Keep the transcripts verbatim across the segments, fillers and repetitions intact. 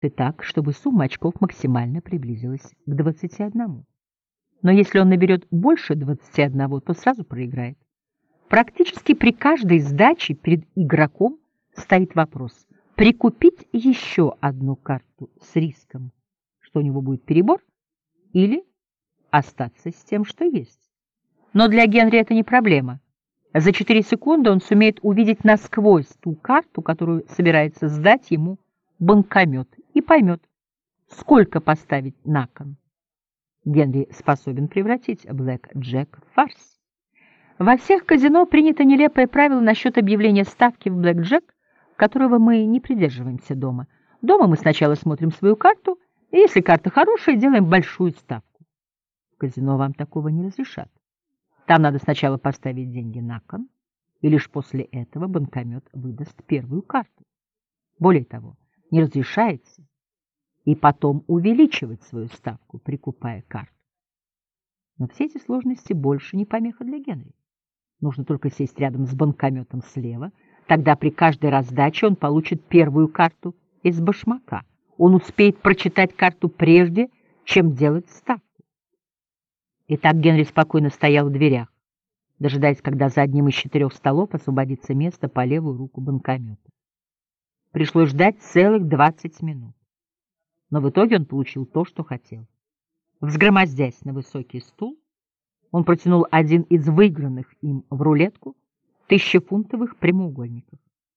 так, чтобы сумма очков максимально приблизилась к двадцати одному. Но если он наберет больше двадцати одного, то сразу проиграет. Практически при каждой сдаче перед игроком стоит вопрос: прикупить еще одну карту с риском, что у него будет перебор, или остаться с тем, что есть. Но для Генри это не проблема. За четыре секунды он сумеет увидеть насквозь ту карту, которую собирается сдать ему банкомет, и поймет, сколько поставить на кон. Генри способен превратить блэк-джек в фарс. Во всех казино принято нелепое правило насчет объявления ставки в блэк-джек, которого мы не придерживаемся дома. Дома мы сначала смотрим свою карту, и если карта хорошая, делаем большую ставку. В казино вам такого не разрешат. Там надо сначала поставить деньги на кон, и лишь после этого банкомет выдаст первую карту. Более того, не разрешается и потом увеличивать свою ставку, прикупая карту. Но все эти сложности больше не помеха для Генри. Нужно только сесть рядом с банкометом слева, тогда при каждой раздаче он получит первую карту из башмака. Он успеет прочитать карту прежде, чем делать ставку. Итак, Генри спокойно стоял в дверях, дожидаясь, когда за одним из четырех столов освободится место по левую руку банкомета. Пришлось ждать целых двадцать минут. Но в итоге он получил то, что хотел. Взгромоздясь на высокий стул, он протянул один из выигранных им в рулетку тысячефунтовых прямоугольников.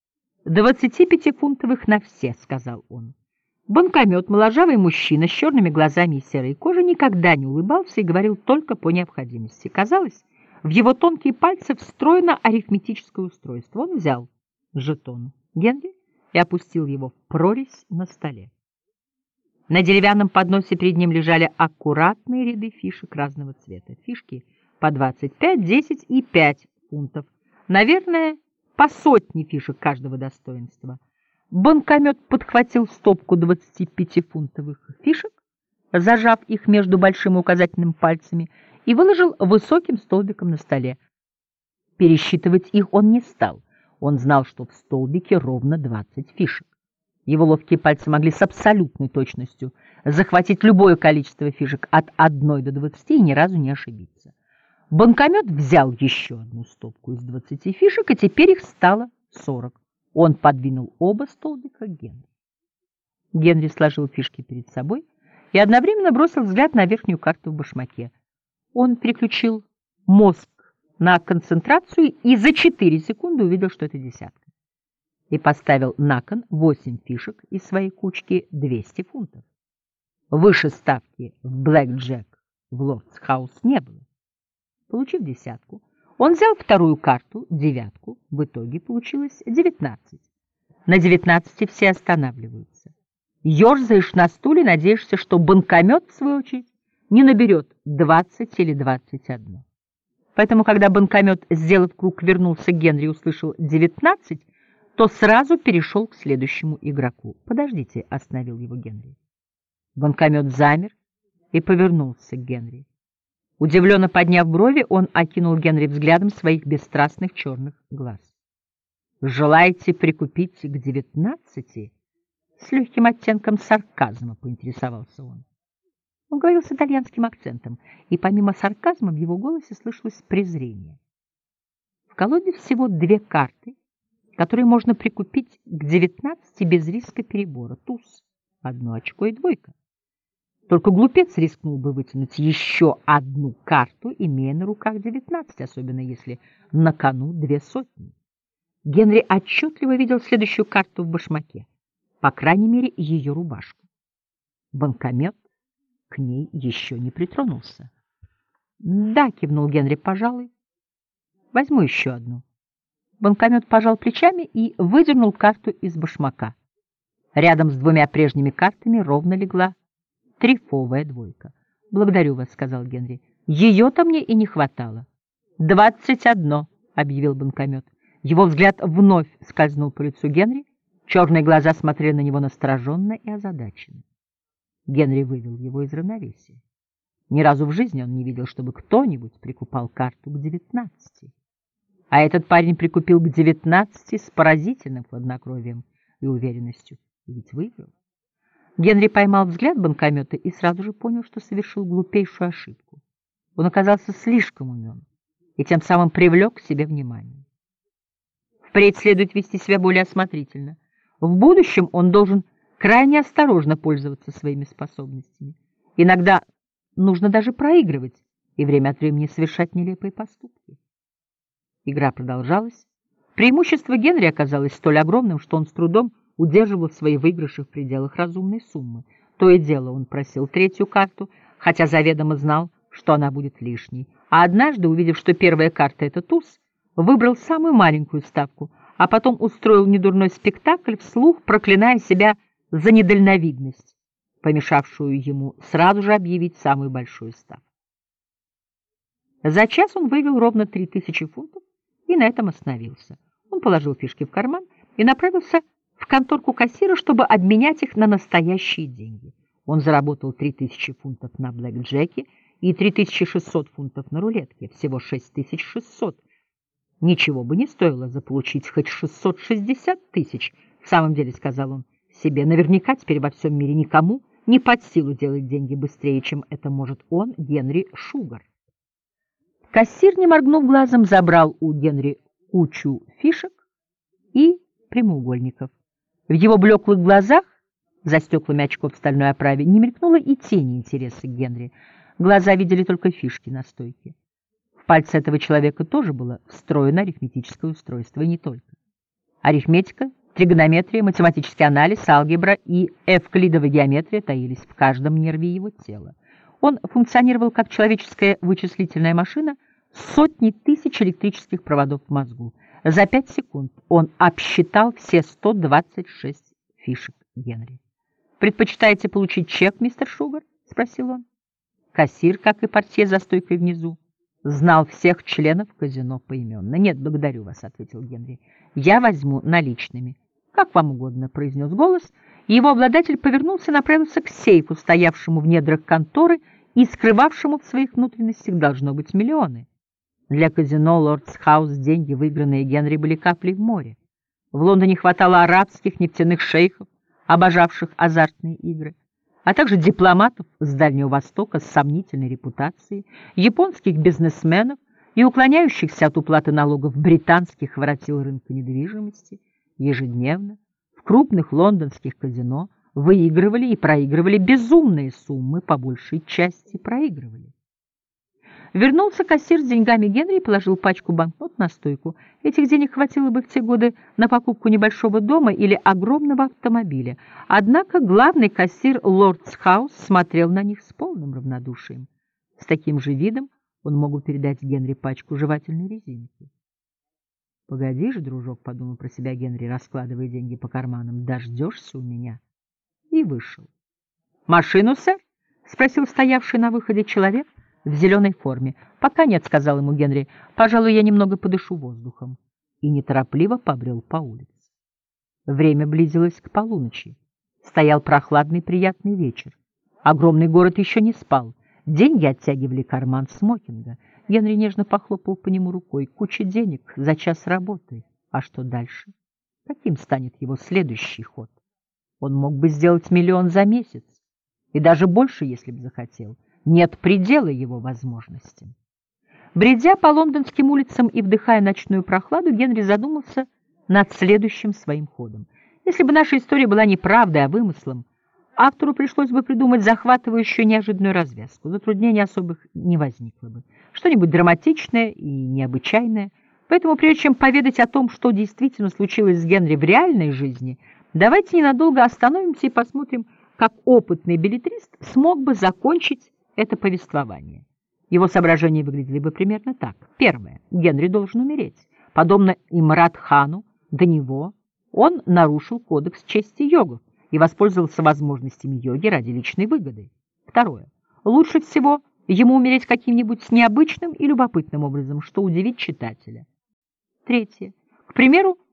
«Двадцатипятифунтовых на все», — сказал он. Банкомет, моложавый мужчина с черными глазами и серой кожей, никогда не улыбался и говорил только по необходимости. Казалось, в его тонкие пальцы встроено арифметическое устройство. Он взял жетон Генри и опустил его в прорезь на столе. На деревянном подносе перед ним лежали аккуратные ряды фишек разного цвета. Фишки по двадцать пять, десять и пять фунтов. Наверное, по сотне фишек каждого достоинства. Банкомет подхватил стопку двадцатипятифунтовых фишек, зажав их между большим и указательным пальцами, и выложил высоким столбиком на столе. Пересчитывать их он не стал. Он знал, что в столбике ровно двадцать фишек. Его ловкие пальцы могли с абсолютной точностью захватить любое количество фишек от одной до двадцати и ни разу не ошибиться. Банкомет взял еще одну стопку из двадцати фишек, и теперь их стало сорок. Он подвинул оба столбика к Генри. Генри сложил фишки перед собой и одновременно бросил взгляд на верхнюю карту в башмаке. Он переключил мозг на концентрацию и за четыре секунды увидел, что это десятка. И поставил на кон восемь фишек из своей кучки двести фунтов. Выше ставки в блэк-джек в Лордс-хаус не было. Получив десятку, он взял вторую карту, девятку, в итоге получилось девятнадцать. На девятнадцати все останавливаются. Ёрзаешь на стуле, надеешься, что банкомет, в свою очередь, не наберет двадцать или двадцать одно. Поэтому, когда банкомет, сделав круг, вернулся к Генри и услышал девятнадцать, то сразу перешел к следующему игроку. «Подождите», — остановил его Генри. Банкомет замер и повернулся к Генри. Удивленно подняв брови, он окинул Генри взглядом своих бесстрастных черных глаз. «Желаете прикупить к девятнадцати?» С легким оттенком сарказма поинтересовался он. Он говорил с итальянским акцентом, и помимо сарказма в его голосе слышалось презрение. В колоде всего две карты, которые можно прикупить к девятнадцати без риска перебора. Туз, одно очко и двойка. Только глупец рискнул бы вытянуть еще одну карту, имея на руках девятнадцать, особенно если на кону две сотни. Генри отчетливо видел следующую карту в башмаке, по крайней мере, ее рубашку. Банкомет к ней еще не притронулся. «Да», — кивнул Генри, — «пожалуй. Возьму еще одну». Банкомет пожал плечами и выдернул карту из башмака. Рядом с двумя прежними картами ровно легла трифовая двойка. «Благодарю вас», — сказал Генри. «Ее-то мне и не хватало». «Двадцать одно», — объявил банкомет. Его взгляд вновь скользнул по лицу Генри. Черные глаза смотрели на него настороженно и озадаченно. Генри вывел его из равновесия. Ни разу в жизни он не видел, чтобы кто-нибудь прикупал карту к девятнадцати. А этот парень прикупил к девятнадцати с поразительным хладнокровием и уверенностью. И ведь выиграл. Генри поймал взгляд банкомета и сразу же понял, что совершил глупейшую ошибку. Он оказался слишком умен и тем самым привлек к себе внимание. Впредь следует вести себя более осмотрительно. В будущем он должен крайне осторожно пользоваться своими способностями. Иногда нужно даже проигрывать и время от времени совершать нелепые поступки. Игра продолжалась. Преимущество Генри оказалось столь огромным, что он с трудом удерживал свои выигрыши в пределах разумной суммы. То и дело он просил третью карту, хотя заведомо знал, что она будет лишней. А однажды, увидев, что первая карта — это туз, выбрал самую маленькую ставку, а потом устроил недурной спектакль, вслух проклиная себя за недальновидность, помешавшую ему сразу же объявить самую большую ставку. За час он вывел ровно три тысячи фунтов и на этом остановился. Он положил фишки в карман и направился в конторку кассира, чтобы обменять их на настоящие деньги. Он заработал три тысячи фунтов на блэкджеке и три тысячи шестьсот фунтов на рулетке, всего шесть тысяч шестьсот. Ничего бы не стоило заполучить хоть шестьсот шестьдесят тысяч. В самом деле, сказал он себе, наверняка теперь во всем мире никому не под силу делать деньги быстрее, чем это может он, Генри Шугар. Кассир, не моргнув глазом, забрал у Генри кучу фишек и прямоугольников. В его блеклых глазах, за стеклами очков в стальной оправе, не мелькнуло и тени интереса к Генри. Глаза видели только фишки на стойке. В пальце этого человека тоже было встроено арифметическое устройство, и не только. Арифметика, тригонометрия, математический анализ, алгебра и эвклидова геометрия таились в каждом нерве его тела. Он функционировал как человеческая вычислительная машина с сотней тысяч электрических проводов в мозгу. За пять секунд он обсчитал все сто двадцать шесть фишек Генри. «Предпочитаете получить чек, мистер Шугар?» — спросил он. Кассир, как и портье за стойкой внизу, знал всех членов казино поименно. «Нет, благодарю вас», — ответил Генри. «Я возьму наличными». «Как вам угодно», — произнес голос, и его обладатель повернулся и направился к сейфу, стоявшему в недрах конторы и скрывавшему в своих внутренностях, должно быть, миллионы. Для казино «Лордс Хаус» деньги, выигранные Генри, были каплей в море. В Лондоне хватало арабских нефтяных шейхов, обожавших азартные игры, а также дипломатов с Дальнего Востока с сомнительной репутацией, японских бизнесменов и уклоняющихся от уплаты налогов британских воротил рынка недвижимости. Ежедневно в крупных лондонских казино выигрывали и проигрывали безумные суммы, по большей части проигрывали. Вернулся кассир с деньгами Генри и положил пачку банкнот на стойку. Этих денег хватило бы в те годы на покупку небольшого дома или огромного автомобиля. Однако главный кассир «Лордс Хаус» смотрел на них с полным равнодушием. С таким же видом он мог бы передать Генри пачку жевательной резинки. «Погоди же, дружок», — подумал про себя Генри, раскладывая деньги по карманам, — «дождешься у меня». И вышел. «Машину, сэр?» — спросил стоявший на выходе человек в зеленой форме. «Пока нет», — сказал ему Генри, — «пожалуй, я немного подышу воздухом». И неторопливо побрел по улице. Время близилось к полуночи. Стоял прохладный приятный вечер. Огромный город еще не спал. Деньги оттягивали карман смокинга. Генри нежно похлопал по нему рукой. Куча денег за час работы. А что дальше? Каким станет его следующий ход? Он мог бы сделать миллион за месяц. И даже больше, если бы захотел. Нет предела его возможностям. Бредя по лондонским улицам и вдыхая ночную прохладу, Генри задумался над следующим своим ходом. Если бы наша история была не правдой, а вымыслом, автору пришлось бы придумать захватывающую неожиданную развязку. Затруднений особых не возникло бы. Что-нибудь драматичное и необычайное. Поэтому, прежде чем поведать о том, что действительно случилось с Генри в реальной жизни, давайте ненадолго остановимся и посмотрим, как опытный беллетрист смог бы закончить это повествование. Его соображения выглядели бы примерно так. Первое. Генри должен умереть. Подобно Имрат-хану, до него он нарушил кодекс чести йогов и воспользовался возможностями йоги ради личной выгоды. Второе. Лучше всего ему умереть каким-нибудь необычным и любопытным образом, что удивит читателя. Третье. К примеру,